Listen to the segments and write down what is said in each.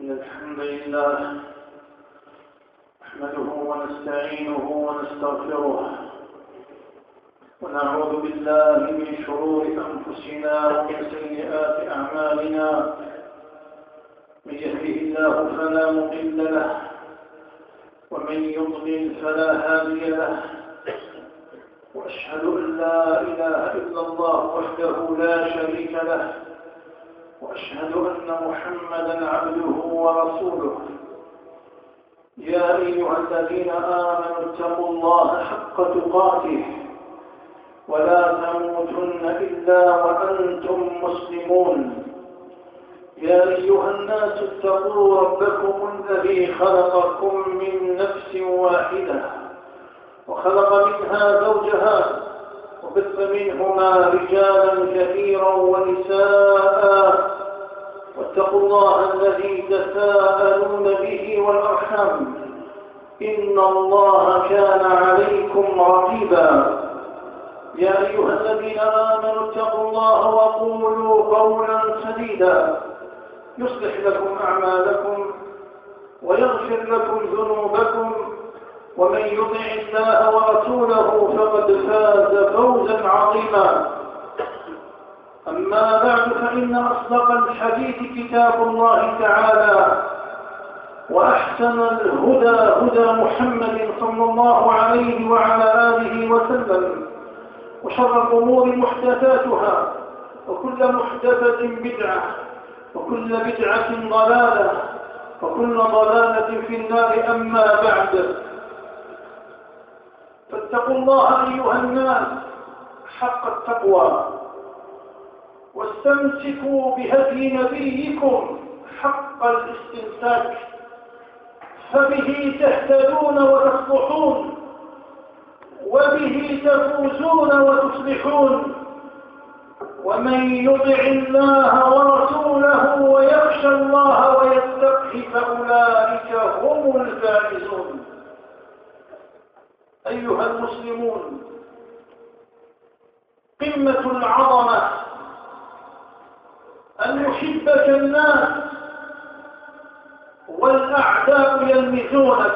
إن الحمد لله نحمده ونستعينه ونستغفره ونعوذ بالله من شرور أنفسنا ومن سيئات أعمالنا. من يهده الله فلا مضل له ومن يضلل فلا هادي له، وأشهد أن لا إله إلا الله وحده لا شريك له، وأشهد أن محمدًا عبده ورسوله. يا أيها الذين آمنوا اتقوا الله حق تقاته ولا تموتن إلا وأنتم مسلمون. يا أيها الناس اتقوا ربكم الذي خلقكم من نفس واحدة وخلق منها زوجها وبث منهما رجالا كثيرا ونساء، واتقوا الله الذي تساءلون به والأرحام إن الله كان عليكم رقيبا. يا أيها الذين آمنوا اتقوا الله وقولوا قولا سديدا يصلح لكم أعمالكم ويغفر لكم ذنوبكم، ومن يطع الله ورسوله فقد فاز فوزا عظيما. أما بعد، فإن أصدق الحديث كتاب الله تعالى، وأحسن الهدى هدى محمد صلى الله عليه وعلى آله وسلم، وشر الأمور محدثاتها، وكل محدثة بدعة، وكل بدعة ضلالة، وكل ضلالة في النار. أما بعد، فاتقوا الله أيها الناس حق التقوى، واستمسكوا بهدي نبيكم حق الاستمساك، فبه تهتدون وتصلحون، وبه تفوزون وتصلحون. ومن يطع الله ورسوله ويخشى الله ويتقه فأولئك هم الفائزون. أيها المسلمون، قمة العظمة أن يحبك الناس والأعداء يلمزونك،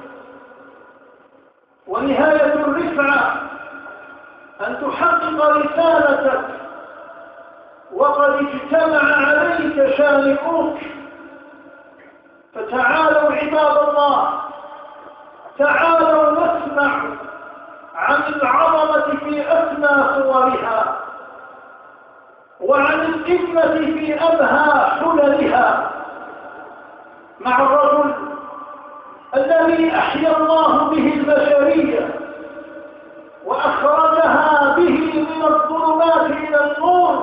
ونهاية الرفعة أن تحقق رسالتك وقد اجتمع عليك شانئوك. فتعالوا عباد الله، تعالوا نسمع عن العظمة في أسمى صورها، وعن القمة في أبهى حللها، مع الرجل الذي أحيا الله به البشرية وأخرجها به من الظلمات إلى النور.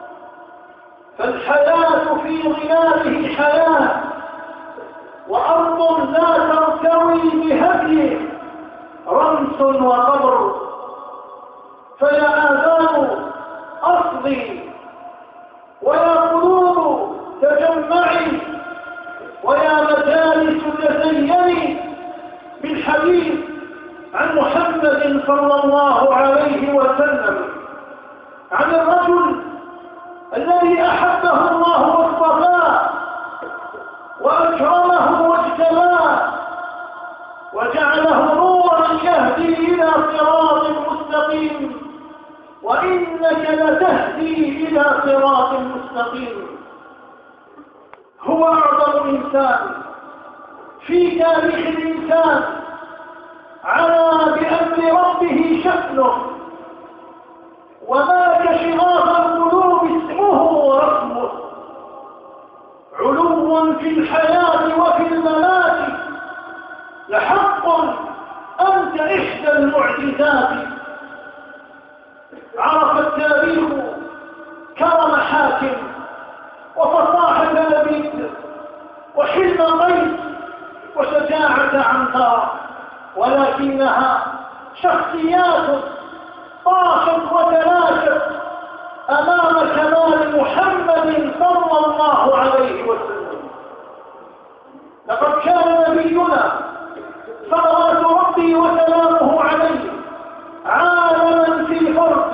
فالحياة في ظلاله حياة، وأرض لا ترتوي بهديه رمس وقبر. فيا آذان أصغي، ويا قلوب تجمعي، ويا مجالس تزيني بالحديث عن محمد صلى الله عليه وسلم، عن الرجل الذي أحبه الله واصطفاه وأكرمه واجتباه وجعله نورا يهدي إلى صراط مستقيم. وإنك لتهدي إلى صراط مستقيم. هو أعظم إنسان في تاريخ الإنسان، علا بأمر ربه شأنه، ومالك شغاف القلوب اسمه ورسمه. علو في الحياة وفي الممات، لحق أنت إحدى المعجزات. عرف التاريخ كرم حاكم وفصاحة لبيد وحلم قيس وشجاعة عنتر، ولكنها شخصيات طاشت وتلاشت أمام كمال محمد صلى الله عليه وسلم. لقد كان نبينا صلوات ربي وسلامه عليه عالما في فرد،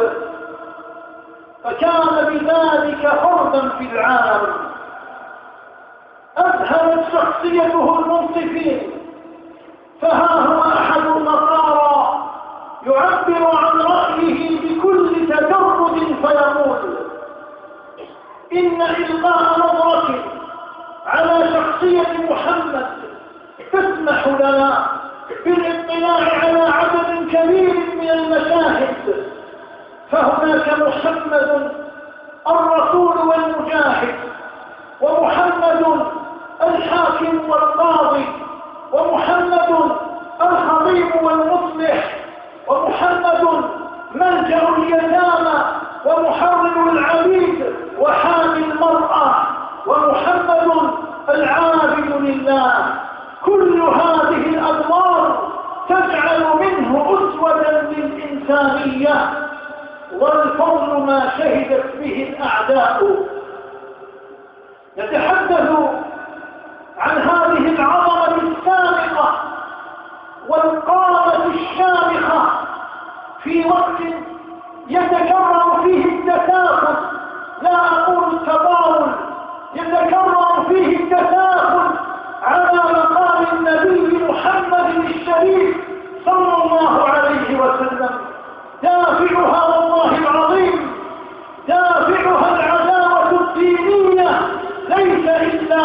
فكان بذلك فردا في العالم. أذهلت شخصيته المنصفين. فها هو أحد النصارى يعبر عن رأيه بكل تجرد فيقول: إن إلقاء نظرة على شخصية محمد تسمح لنا بالاطلاع على عدد كبير من المشاهد. فهناك محمد الرسول والمجاهد، ومحمد الحاكم والقاضي، ومحمد الخطيب والمصلح، ومحمد ملجأ اليتامى ومحرر العبيد وحامي المرأة، ومحمد العابد لله. كل هذه الأدوار تجعل منه أسوة للإنسانية، والفضل ما شهدت به الأعداء. نتحدث عن هذه العظمة السامقة والقامة الشامخة في وقت يتكرر فيه التساهل، لا أقول التطاول، يتكرر فيه التساهل على مقام النبي محمد الشريف صلى الله عليه وسلم. دافعها والله العظيم، دافعها العداوة الدينية ليس إلا.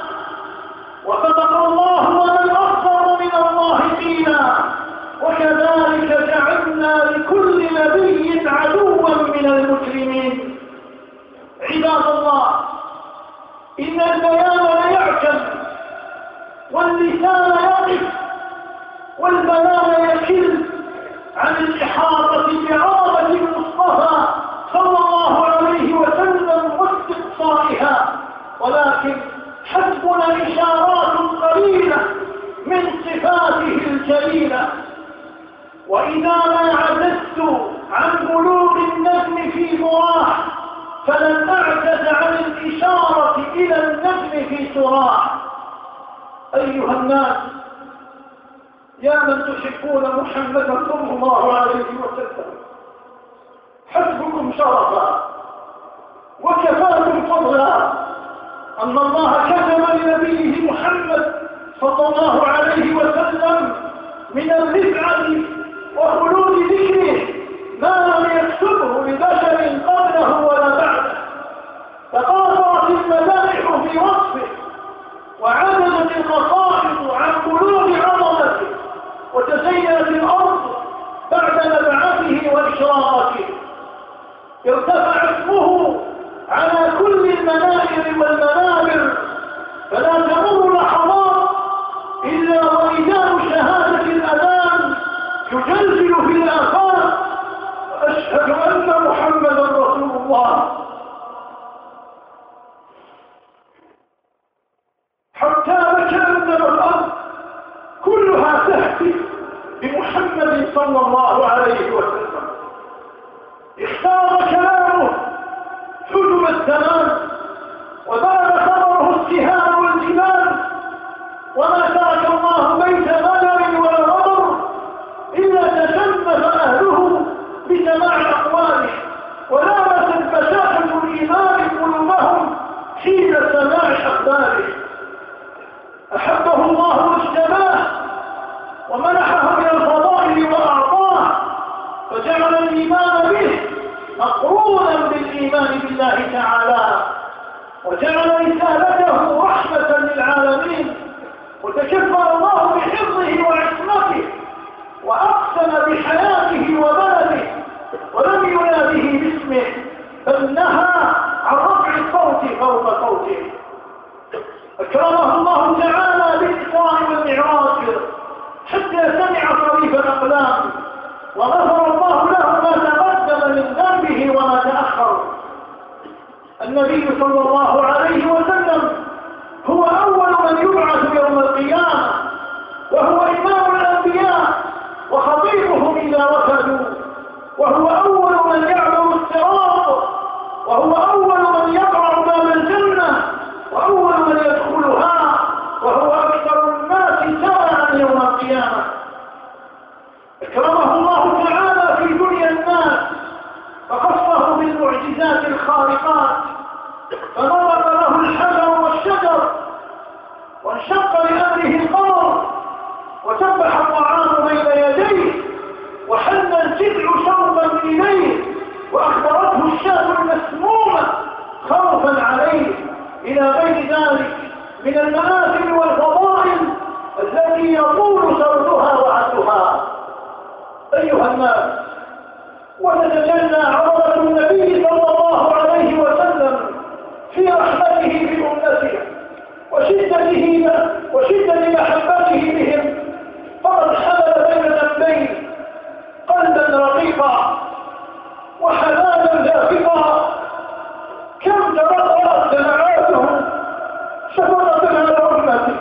وصدق الله ومن أصدق من الله قيلا. وكذلك جعلنا لكل نبي عدوا من المجرمين. عباد الله، إن البيان ليعجز، واللسان يقف، والبيان يكل عن الإحاطة بعظمة المصطفى صلى الله عليه وسلم واستقصائها، ولكن حسبنا إشارات قليلة من صفاته الجليلة. وإذا ما عجزت عن بلوغ النجم في ضراح فلن أعجز عن الإشارة إلى النجم في سراح. أيها الناس، يا من تحبون محمدا صلى الله عليه وسلم، حسبكم شرفا وكفاكم فضلا أن الله كتب لنبيه محمد صلى الله عليه وسلم من الرفعة وخلود ذكره ما لم يكتبه لبشر قبله ولا بعده. تقاطعت المدائح في وصفه، وعددت القصائد عن بلوغ عظمته، وتزينت الأرض بعد نبعته وإشراقته. ارتفع اسمه على كل المنائر والمنابر، فلا تمر لحظات إلا وإذان شهادة الأذان يجلجل في الآفاق: أشهد أن محمدا رسول الله. حتى وكأن الأرض كلها تهتف بمحمد صلى الله عليه وسلم. اختار كلامه حجب الزمان، وبان خبره السهام والجبال، وما ترك الله بيت غدر ولا غدر إلا تشنف أهله بسماع أقواله، ولامست بشاشة الإيمان قلوبهم حين سماع أخباره. أحبه الله واجتباه ومنحه من الفضائل وأعطاه، فجعل الإيمان به مقرونا بالإيمان بالله تعالى، وجعل رسالته رحمة للعالمين، وتكفل الله بحفظه وعصمته، وأقسم بحياته وبلده، ولم يناده باسمه، بل نهى عن رفع الصوت فوق صوته. أكرمه الله تعالى بالإسراء والمعراج حتى سمع صريف الأقلام، وغفر الله له ما تقدم من ذنبه وما تأخر. النبي صلى الله عليه وسلم هو أول من يبعث يوم القيامة، وهو إمام الأنبياء وخطيبهم إذا وفدوا، وهو أول من يعبر الصراط، وهو أول من يقرع باب الجنة، وأول من يدخلها، وهو أكثر الناس ساعة يوم القيامة. أكرمه الله تعالى في دنيا الناس، فخصه بالمعجزات الخارقات، فنطق له الحجر والشجر وانشق لأمره القمر وسبح الطعام بين يديه وحل الجذع شوقا إليه وأخبرته الشاة المسمومة خوفا عليه إلى غير ذلك من المآثم والفضائل التي يطول سردها وعدها. أيها الناس، وتتجلى عظمة النبي صلى الله عليه وسلم في رحمته بأمته وشدة محبته بهم، فقد حمل بين ذنبين قلبا رقيقا وحنانا دافقا. كم ترقرأت دمعاته شفقة على أمته،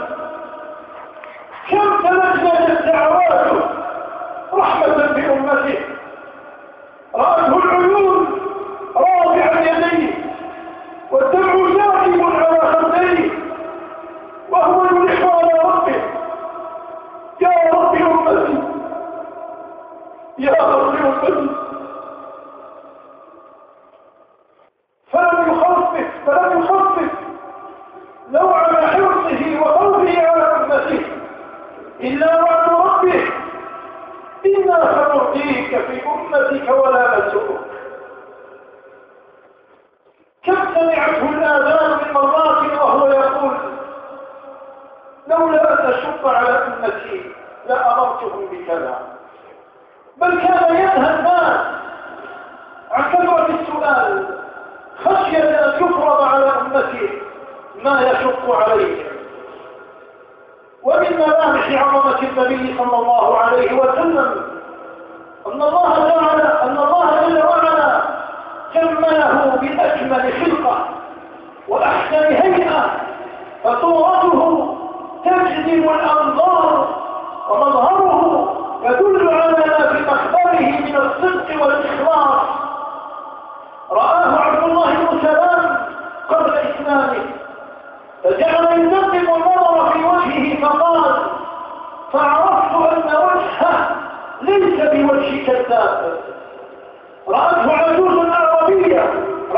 كم تمجدت دعواته رحمة بأمته. رأته العيون رافعا يديه والدمع ساكب على خديه وهو يلح على ربه: يا رب أمتي، يا رب أمتي. فلم يخفف نوع حرصه وخوفه على أمته إلا وعد ربه: إنا سنرضيك في أمتك ولا نسوك. كم سمعته الآذان من مرات وهو يقول: لولا أن أشق على أمتي لأمرتهم بكذا. بل كان ينهى الناس عن كثرة السؤال خشية أن يفرض على أمته ما يشق عليه. ومن ملامح عظمة النبي صلى الله عليه وسلم أن الله جل وعلا جمله بأجمل خلقة وأحسن هيئة، فصورته تجذب الأنظار ومظهره يدل على ما في مخبره من الصدق والإخلاص. رآه عبد الله بن سلام قبل إسلامه فجعل ينظم النظر في وجهه فقال: فعرفت أن وجهه ليس بوجه كذاب. رأته عجوز أعرابية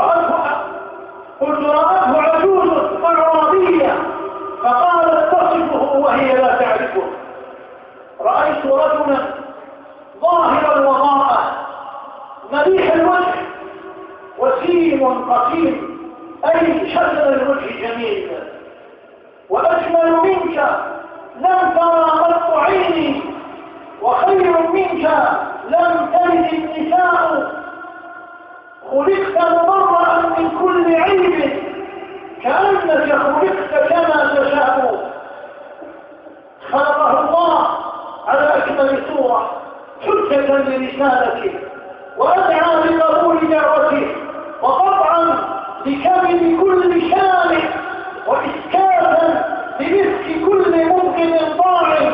رأته عجوز أعرابية فقالت تصفه وهي لا تعرفه: رأيت رجلا ظاهر الوضاءة مليح الوجه وسيم قسيم، أي شكل الوجه جميل، وأجمل منك لم ترى قط عيني، وخير منك لم تلد النساء، خلقت مبرأ من كل عيب، كأنك خلقت كما تشاء. خلقه الله على أكمل صورة حجة لرسالته وأدعى لقبول دعوته وقطعا لكمل كل شامل وإسكاتا لرزق كل ممكن طاعم.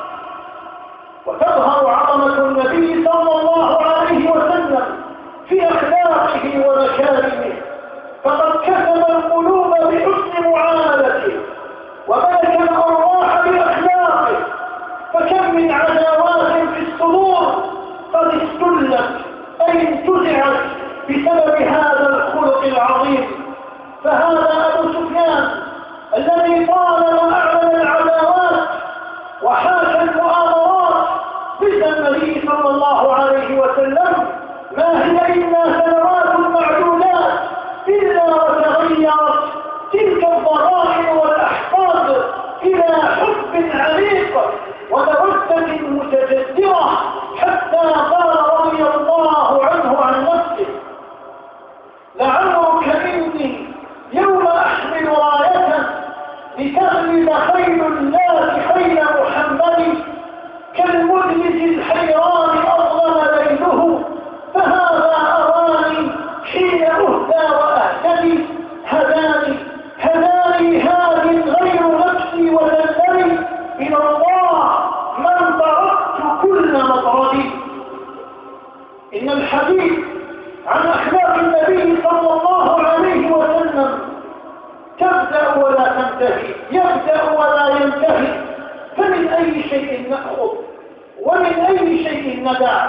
وتظهر عظمة النبي صلى الله عليه وسلم في أخلاقه ومكارمه، فقد كسب القلوب بحسن معاملته وملك الأرواح بأخلاقه، فكم من عداوات في الصدور قد استلت أي انتزعت بسبب هذا الخلق العظيم. فهذا أبو سفيان الذي طالما أعلن العداوات وحاشا المؤامرات ضد النبي صلى الله عليه وسلم ما هي إلا سنوات معدودات إلا وتغيرت تلك الضرائب والأحقاد إلى حب عميق ومودة متجذرة، حتى قال رضي الله عنه عن نفسه: لعمرك إني يوم أحمل راية لتغلب خيل الله خيل محمد، كالمدلج الحيران أظلم ليله، فهذا أراني حين أهدى وأهتدي، هداني هاد غير نفسي وذلني إلى الله من تركت كل مطردي. إن الحديث عن أخلاق النبي صلى الله عليه وسلم تبدأ ولا تنتهي، يبدأ ولا ينتهي، فمن أي شيء نأخذ ومن أي شيء ندع؟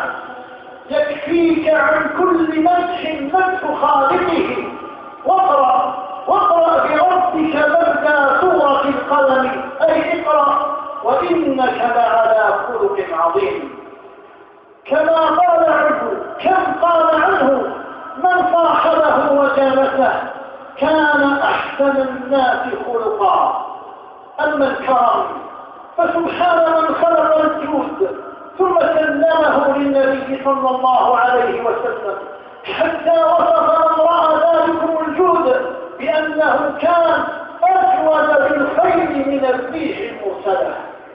يكفيك عن كل مدح خالقه، واقرأ واقرأ بربك بدأ سورة القلم، أي اقرأ وإنك لعلى خلق عظيم. كما قال عنه، كم قال عنه من صاحبه وجالسه كان أحسن الناس خلقا. أما الكرم فسبحان من خلق الجود ثم سلمه للنبي صلى الله عليه وسلم، حتى وصف من رأى ذلكم الجود بأنه كان أجود بالخير من الريح المرسلة.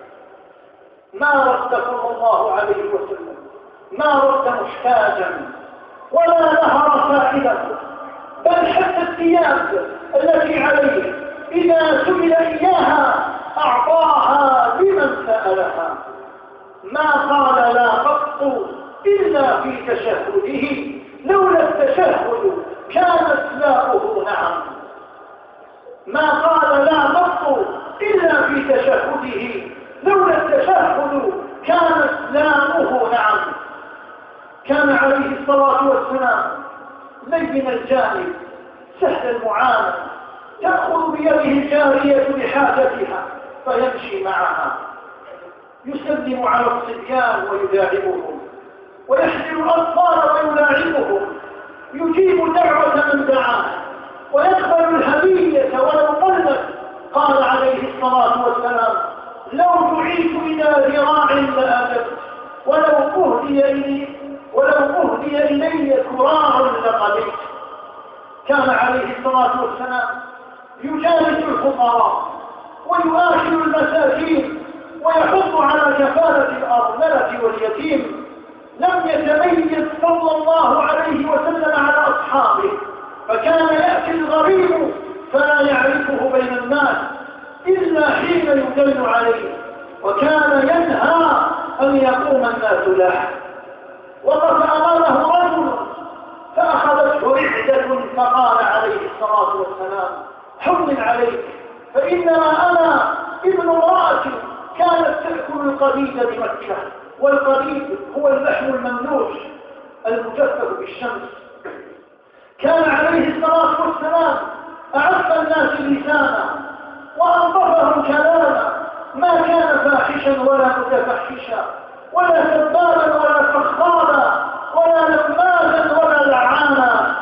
ما رد صلى الله عليه وسلم، ما رد محتاجا ولا نهر سائلة، بل حتى الثياب التي عليه إذا سئل إياها أعطاها لمن سألها. ما قال لا قط إلا في تشهده، لولا التشهد كانت لاؤه نعم. ما قال لا قط إلا في تشهده، لولا التشهد كانت لاؤه نعم. كان عليه الصلاة والسلام لين الجانب سهل المعامل، تأخذ بيده الجارية لحاجتها فيمشي معها، يسلم على الصبيان ويداعبهم، ويحمل الأطفال ويلاعبهم، يجيب دعوة من دعاه، ويقبل الهدية ولو قلت. قال عليه الصلاة والسلام لو دعيت إلى ذراع لأجبت، ولو أهدي إلي كرار لقبلت. كان عليه الصلاة والسلام يجالس الفقراء ويؤاخذ المساكين ويحض على كفالة الأرملة واليتيم. لم يتميز صلى الله عليه وسلم على أصحابه، فكان يأتي الغريب فلا يعرفه بين الناس إلا حين يدل عليه، وكان ينهى أن يقوم الناس له. وقف أمامه رجل فأخذته رعدة فقال عليه الصلاة والسلام حمل عليك، فإنما أنا ابن امرأة كانت تأكل القديد بمكة، والقديد هو اللحم المملوح المجفف بالشمس. كان عليه الصلاة والسلام أعف الناس لسانا وأنظفهم كلاما، ما كان فاحشا ولا متفحشا ولا سبابا ولا فخالا ولا لمازا ولا لعانا.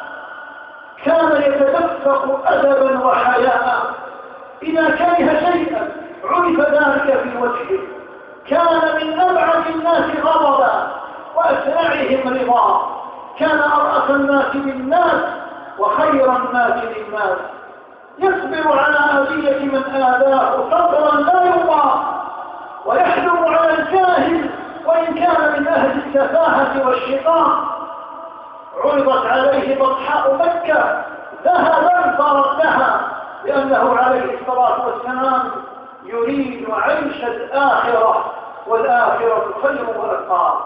كان يتدفق أدبا وحياء، إذا كره شيئا عرف ذلك في وجهه. كان من أبعد الناس غضبا وأسرعهم رضا. كان أرأس الناس بالناس وخير الناس للناس. يصبر على أذية من آذاه صبرا لا يطاق، ويحلم على الجاهل وإن كان من أهل السفاهة والشقاق. عرضت عليه بطحاء مكة ذهبا فردها، لأنه عليه الصلاة والسلام يريد عيش الآخرة، والآخرة خير وأبقى.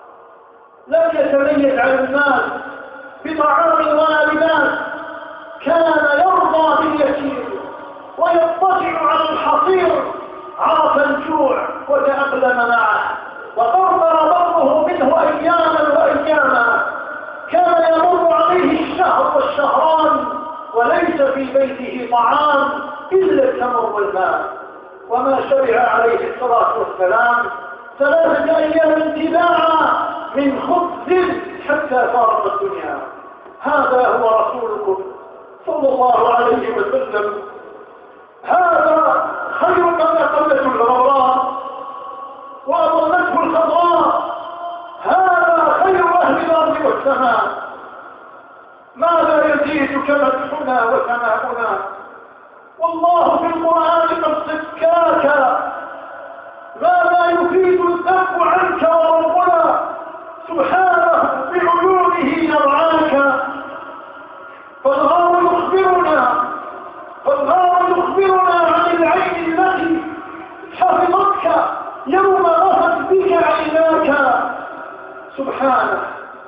لم يتميز على الناس بطعام ولا لباس، كان يرضى باليسير ويضطجع على الحصير. عرف الجوع وتأقلم معه، وقرر بطنه منه أياما وأياما. كان يمر عليه الشهر والشهران وليس في بيته طعام إلا التمر والماء، وما شبع عليه الصلاة والسلام 3 أيام تباعا من خبز حتى فارق الدنيا. هذا هو رسولكم صلى الله عليه وسلم. هذا خير من أقلته الغراء وأضلته الخضراء. هذا خير أهل الأرض والسماء. ماذا يزيدك مدحنا وثناؤنا؟ والله في القرآن قد زكاك. ماذا يفيد الذب عنك وربنا سبحانه بعيونه يرعاك. فالغار يخبرنا عن العين التي حفظتك يوم غفت بك عيناك. سبحانه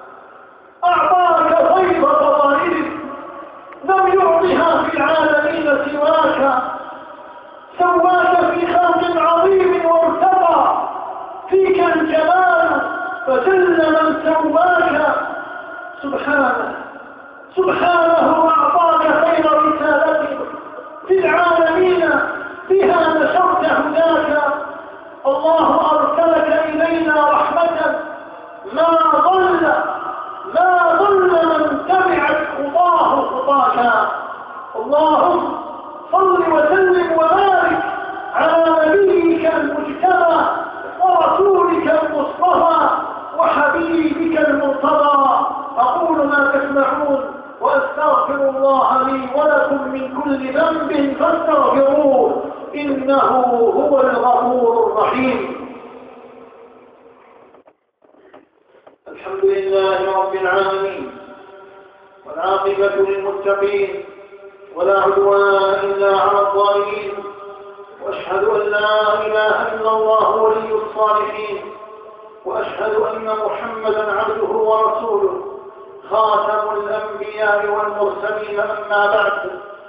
أعطاك طيب فضائل لم يعطها في العالمين سواك. سواك في خلق عظيم وارتقى فيك الجمال فجل من سواك. سبحانه أعطاك بلغك خير رسالة في العالمين، بها نشرت هداك. الله أرسلك إلينا رحمة، ما ضل من تبعت خطاك. اللهم صل وسلم وبارك على نبيك المجتبى ورسولك المصطفى وحبيبك المرتضى. أقول ما تسمعون وأستغفر الله لي ولكم من كل ذنب فاستغفروه إنه هو الغفور الرحيم. الحمد لله رب العالمين، والعاقبة للمتقين، ولا عدوان إلا على الظالمين، وأشهد أن لا إله إلا الله ولي الصالحين، وأشهد أن محمدا عبده ورسوله خاتم الأنبياء والمرسلين. أما بعد،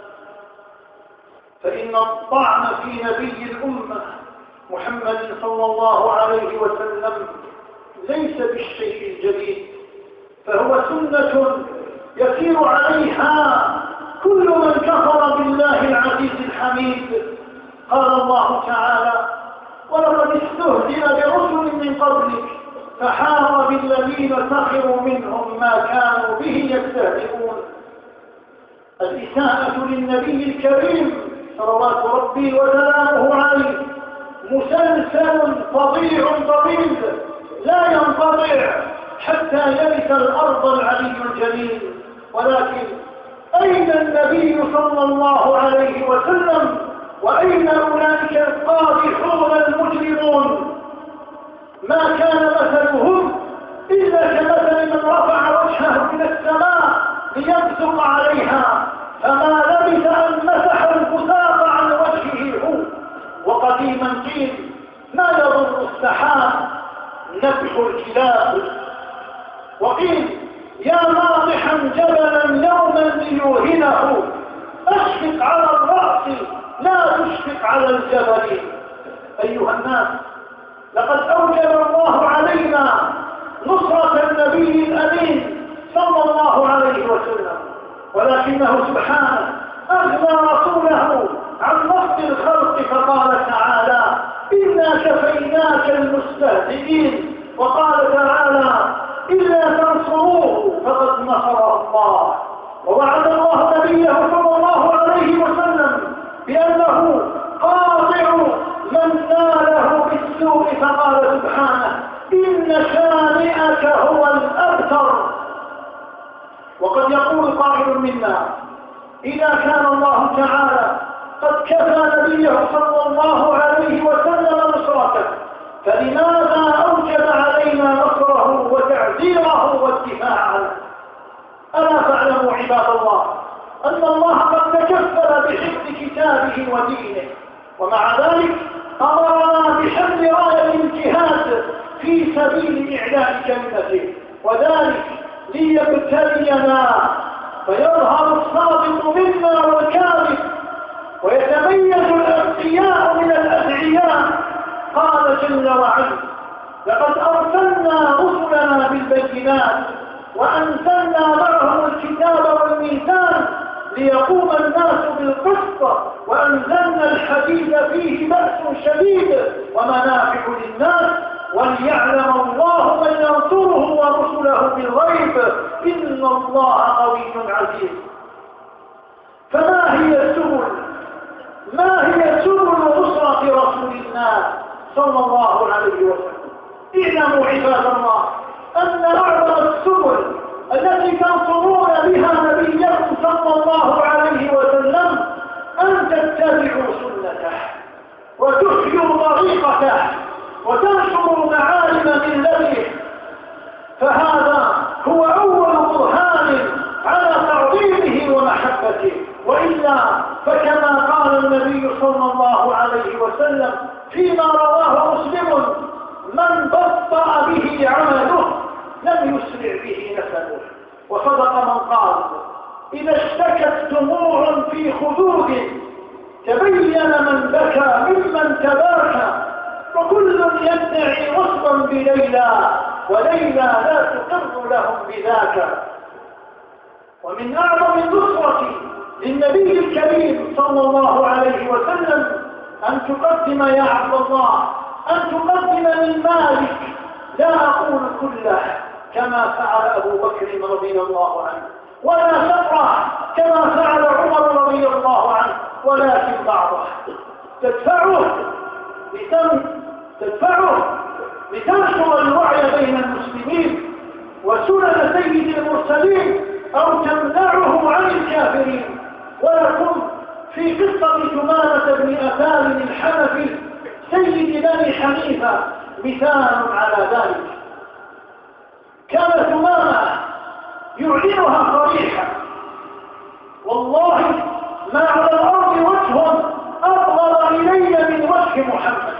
فإن الطعن في نبي الأمة محمد صلى الله عليه وسلم ليس بالشيء الجديد، فهو سنة يسير عليها كل من كفر بالله العزيز الحميد. قال الله تعالى: ولقد استهزئ برسل من قبلك فحاق بالذين سخروا منهم ما كانوا به يستهزئون. الإساءة للنبي الكريم صلوات ربي وسلامه عليه مسلسل فظيع طويل لا ينقطع حتى يرث الأرض العلي الجليل. ولكن أين النبي صلى الله عليه وسلم؟ وأين أولئك القادحون المجرمون؟ ما كان مثلهم إلا كمثل من رفع وجهه إلى السماء ليبصق عليها، فما لبث أن مسح البساط عن وجهه هو. وقديما قيل: ما يضر السحاب نبح الكلاب. وقيل: يا ناضحا جبلا يوما ليوهنه أشفق على الرأس لا تشفق على الجبل. أيها الناس، لقد أوجب الله علينا نصرة النبي الأمين صلى الله عليه وسلم، ولكنه سبحانه أغنى رسوله عن نصر الخلق فقال تعالى: إنا كفيناك المستهزئين. وقال تعالى: إلا تنصروه فقد نصره الله. ووعد الله نبيه صلى الله عليه وسلم بأنه قاطع من ناله بالسوء، فقال سبحانه: إن شانئك هو الأبتر. وقد يقول قائل منا: إذا كان الله تعالى قد كفى نبيه صلى الله عليه وسلم نصرته، فلماذا أوجب علينا نصره وتعزيره والدفاع عنه؟ ألا تعلموا عباد الله أن الله قد تكفل بحفظ كتابه ودينه، ومع ذلك أمرنا بحمل راية الجهاد في سبيل إعلاء كلمته، وذلك ليبتلينا فيظهر الصادق منا والكاذب ويتميز الأتقياء من الأدعياء. قال جل وعلا: لقد أرسلنا رسلنا بالبينات وأنزلنا معهم الكتاب والميزان ليقوم الناس بالقسط وأنزلنا الحديد فيه بأس شديد ومنافع للناس وليعلم الله من ينصره ورسله بالغيب إن الله قوي عزيز. فما هي سبل نصرة رسول الله صلى الله عليه وسلم؟ اعلموا عباد الله أن أعظم السبل التي تنصرون بها نبيكم صلى الله عليه وسلم أن تتبعوا سنته وتحيوا طريقته وتنشروا معالم ملته، فهذا هو أول برهان على تعظيمه ومحبته. وإلا فكما قال النبي صلى الله عليه وسلم فيما رواه مسلم: من بطأ به عمله لم يسرع به نسبه. وصدق من قال: إذا اشتكت دموع في خدود تبين من بكى ممن تباكى، وكل يدعي وصفا بليلى وليلى لا تقر لهم بذاك. ومن أعظم النصرة للنبي الكريم صلى الله عليه وسلم أن تقدم يا عبد الله، أن تقدم من مالك، لا أقول كله كما فعل أبو بكر رضي الله عنه، ولا تفرح كما فعل عمر رضي الله عنه، ولكن بعضه تدفعه لتنشر الوعي بين المسلمين وسنن سيد المرسلين أو تمنعه عن الكافرين. ولكم في قصة ثمامة بن أثال الحنفي سيد بني حنيفة مثال على ذلك. كان ثمامة يعلنها صريحا: والله ما على الأرض وجه أبغض إلي من وجه محمد.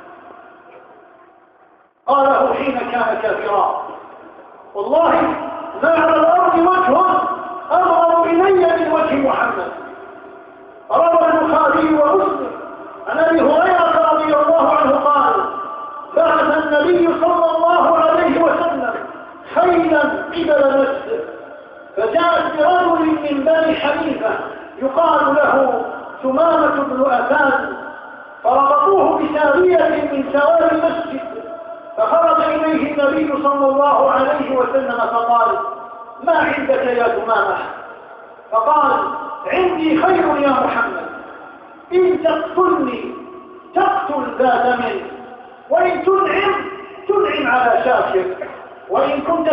قاله حين كان كافرا: والله ما على الأرض وجه أبغض إلي من وجه محمد. روى البخاري ومسلم عن أبي هريرة رضي الله عنه قال: بعث النبي صلى الله عليه وسلم خيلا قبل مسجد، فجاءت برجل من بني حنيفة يقال له ثمامة بن أثان، فربطوه بسارية من سواري المسجد، فخرج إليه النبي صلى الله عليه وسلم فقال: ما عندك يا ثمامة؟ فقال: عندي خير يا محمد، إن تقتلني تقتل ذا دم، وإن تنعم على شاكر، وإن كنت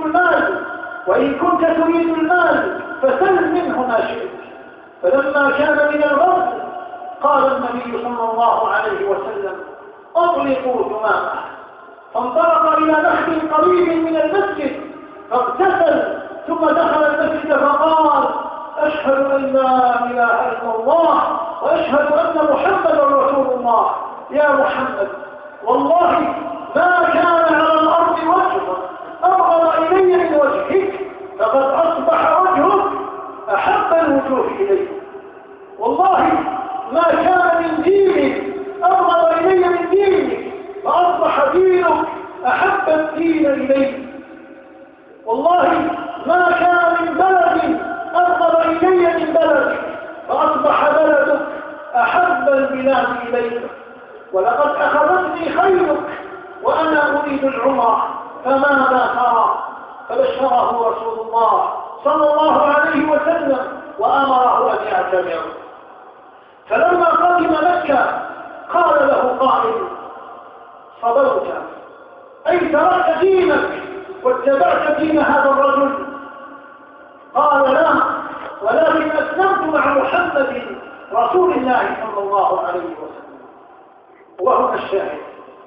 تريد المال فسل منه ما شئت. فلما كان من الغد قال النبي صلى الله عليه وسلم: أطلقوا ثمامة. فانطلق إلى نخل قريب من المسجد فاغتسل، ثم دخل المسجد فقال: أشهد أن لا إله إلا الله وأشهد أن محمدا رسول الله. يا محمد، والله ما كان على الأرض وجه أبغض إلي من وجهك، فقد أصبح وجهك أحب الوجوه إلي. والله ما كان من دينك أبغض إلي من دينك، فأصبح دينك أحب الدين إلي. والله ما كان من بلد أبغض إلي من بلدك، فأصبح بلدك أحب البلاد إليك. ولقد أخذتني خيرك وأنا أريد العمر، فماذا ترى؟ فبشره رسول الله صلى الله عليه وسلم وأمره أن يعتمر. فلما قدم مكة قال له قائل: صبرت، أي تركت دينك واتبعت دين هذا الرجل؟ قال: لا، ولكن أسلمت مع محمد رسول الله صلى الله عليه وسلم. وهنا الشاهد: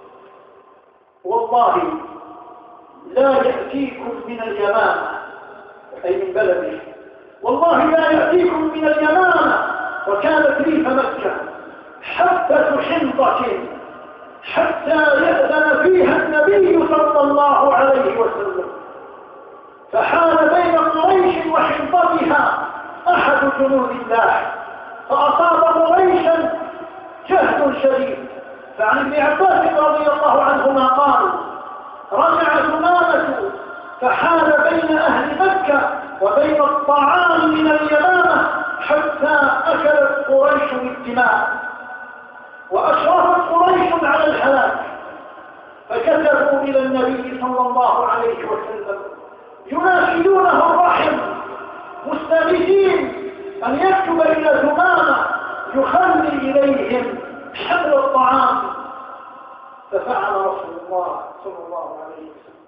والله لا يأتيكم من اليمامة، أي من بلده، والله لا يأتيكم من اليمامة وكانت ريف مكة حبة حنطة حتى يأذن فيها النبي صلى الله عليه وسلم، فحال بين قريش وحنطتها أحد جنود الله، فأصاب قريشا جهد شديد. فعن ابن عباس رضي الله عنهما قال: رجع ثمامة فحال بين أهل مكة وبين الطعام من اليمامة حتى أكلت قريش الدماء وأشرفت قريش على الهلاك، فكتبوا إلى النبي صلى الله عليه وسلم يناشدونه الرحم مستغيثين أن يكتب إلى ثمامة يخلي إليهم حمل الطعام، ففعل رسول الله صلى الله عليه وسلم.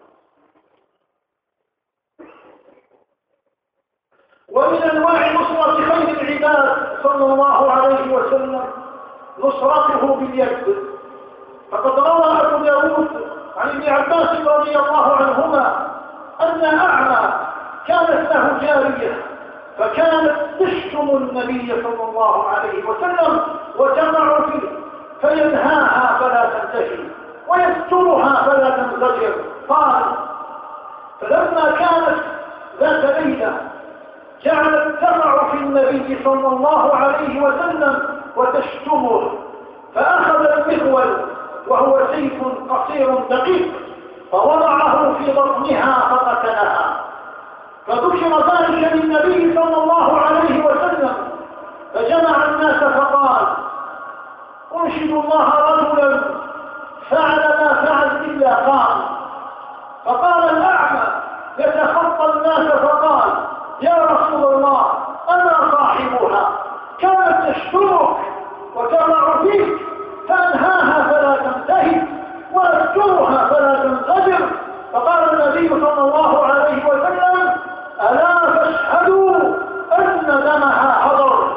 ومن أنواع نصرة خير العباد صلى الله عليه وسلم نصرته باليد. فقد روى أبو داود عن ابن عباس رضي الله عنهما أن أعمى كانت له جارية فكانت تشتم النبي صلى الله عليه وسلم وتقع فيه، فينهاها فلا تنتهي ويسترها فلا تنزجر. قال: فلما كانت ذات ليلة جعلت تقع في النبي صلى الله عليه وسلم وتشتمه، فأخذ المغول وهو سيف قصير دقيق فوضعه في بطنها فقتلها. فذكر ذلك للنبي صلى الله عليه وسلم فجمع الناس فقال: أنشد الله رجلا فعل ما فعل إلا قام. فقال الأعمى يتخطى الناس فقال: يا رسول الله، أنا صاحبها، كانت تشكرك وتضع فيك، فأنهاها فلا تنتهي وأذكرها فلا تنزجر. فقال النبي صلى الله عليه وسلم: ألا فاشهدوا أن دمها حضر.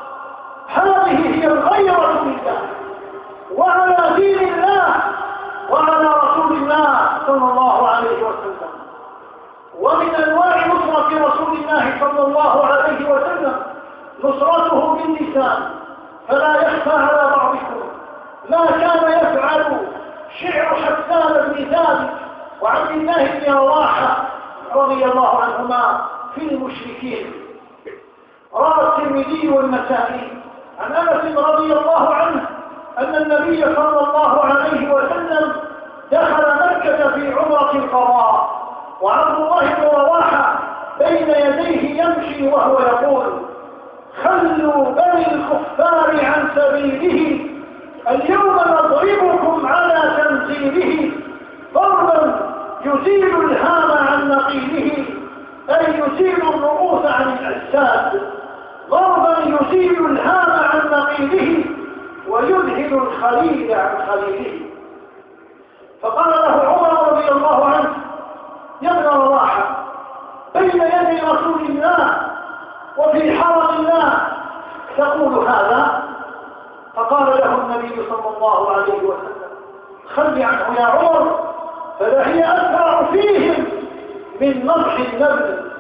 هذه هي الغيرة بالله وعلى دين الله وعلى رسول الله صلى الله عليه وسلم. ومن أنواع نصرة رسول الله صلى الله عليه وسلم نصرته باللسان، فلا يخفى على بعضكم ما كان يفعل شعر حسان بن ثابت وعبد الله بن رواحة رضي الله عنهما في المشركين. روى الترمذي والنسائي عن أنس رضي الله عنه أن النبي صلى الله عليه وسلم دخل مكة في عمرة القضاء، وعبد الله بن رواحة بين يديه يمشي وهو يقول: خلوا بني الكفار عن سبيله، اليوم نضربكم على تنزيله، ضربا يزيل الهام عن نقيله، أي يزيل الرؤوس عن الأجساد، ضربا يزيل الهام عن نقيله ويذهل الخليل عن خليله. فقال له عمر رضي الله عنه: يا ابن رواحة، بين يدي رسول الله وفي حرم الله تقول هذا؟ فقال له النبي صلى الله عليه وسلم: خل عنه يا عمر، فلهي أسرع فيهم من نضح النبل.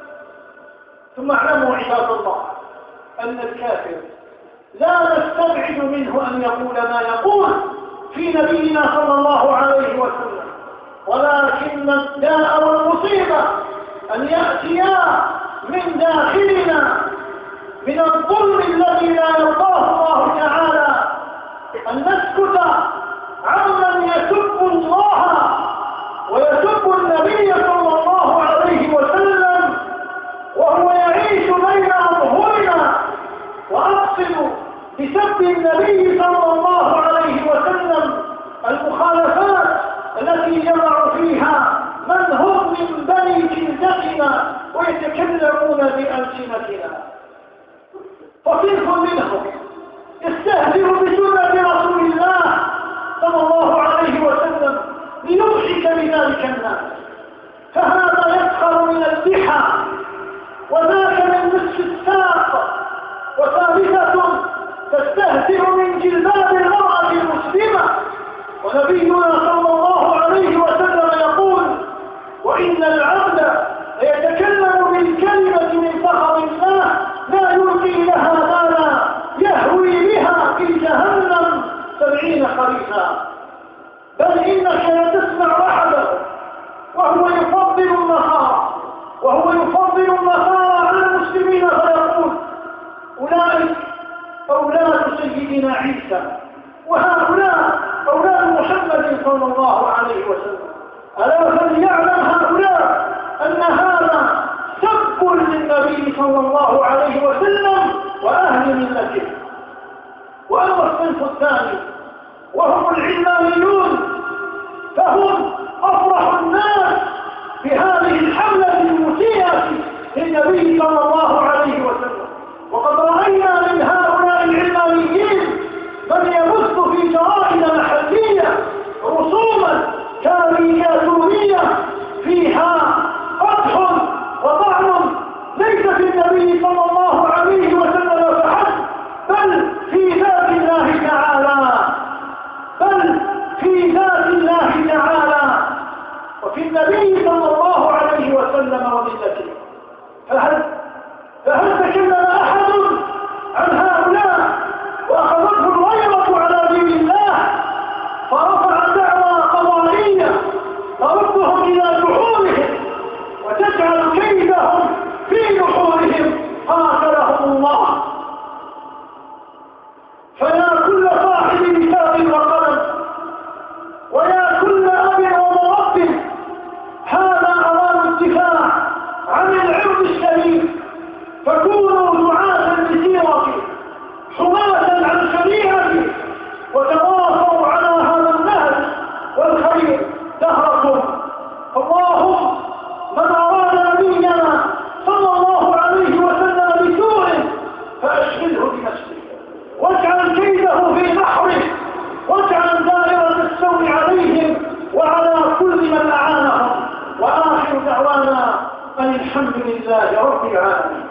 ثم اعلموا عباد الله أن الكافر لا نستبعد منه أن يقول ما يقول في نبينا صلى الله عليه وسلم، ولكن الداء والمصيبة أن يأتيا من داخلنا من الظلم الذي لا يرضاه الله تعالى، أن نسكت عمن يسب الله ويسب النبي صلى الله عليه وسلم وهو يعيش بين أظهرنا. وأقصد بسب النبي صلى الله عليه وسلم المخالفات التي يقع فيها من هم من بني جلدتنا ويتكلمون بألسنتنا. فصنف منهم يستهزئ بسنة رسول الله صلى الله عليه وسلم ليضحك بذلك الناس، فهذا يسخر من اللحى، وذاك من نصف الساق، وثالثة تستهزئ من جلباب المرأة المسلمة. ونبينا صلى الله عليه وسلم يقول: وإن العبد ليتكلم بالكلمة من سخط الله لا يلقي لها بالا يهوي بها في جهنم 70 خريفا. بل إنك لتسمع أحده وهو يفضل النصارى على المسلمين فيقول: أولئك أولاد سيدنا عيسى، وهؤلاء أولاد محمد صلى الله عليه وسلم. ألا فليعلم هؤلاء أن هذا سب للنبي صلى الله عليه وسلم وأهل ملته. وأما الصنف الثاني وهم العلمانيون، فهم أفرح الناس بهذه الحملة المسيئة للنبي صلى الله عليه وسلم. وقد رأينا من هؤلاء العلمانيين من يبث في جرائد محلية رسوما كاريكاتورية فيها قدح وطعن ليس في النبي صلى الله عليه وسلم فحسب، بل في ذات الله تعالى وفي النبي صلى الله عليه وسلم وملته. فهل تكلم أحد عن هؤلاء وأخذته الغيرة على دين الله فرفع دعوى قضائية تردهم إلى جحورهم وتجعل كيدهم في نحورهم قاتلهم الله؟ فيا كل صاحب كتاب وقلم، ويا كل أب ومرب، هذا أوان الدفاع عن العرض الشريف. فكونوا والحمد لله رب العالمين.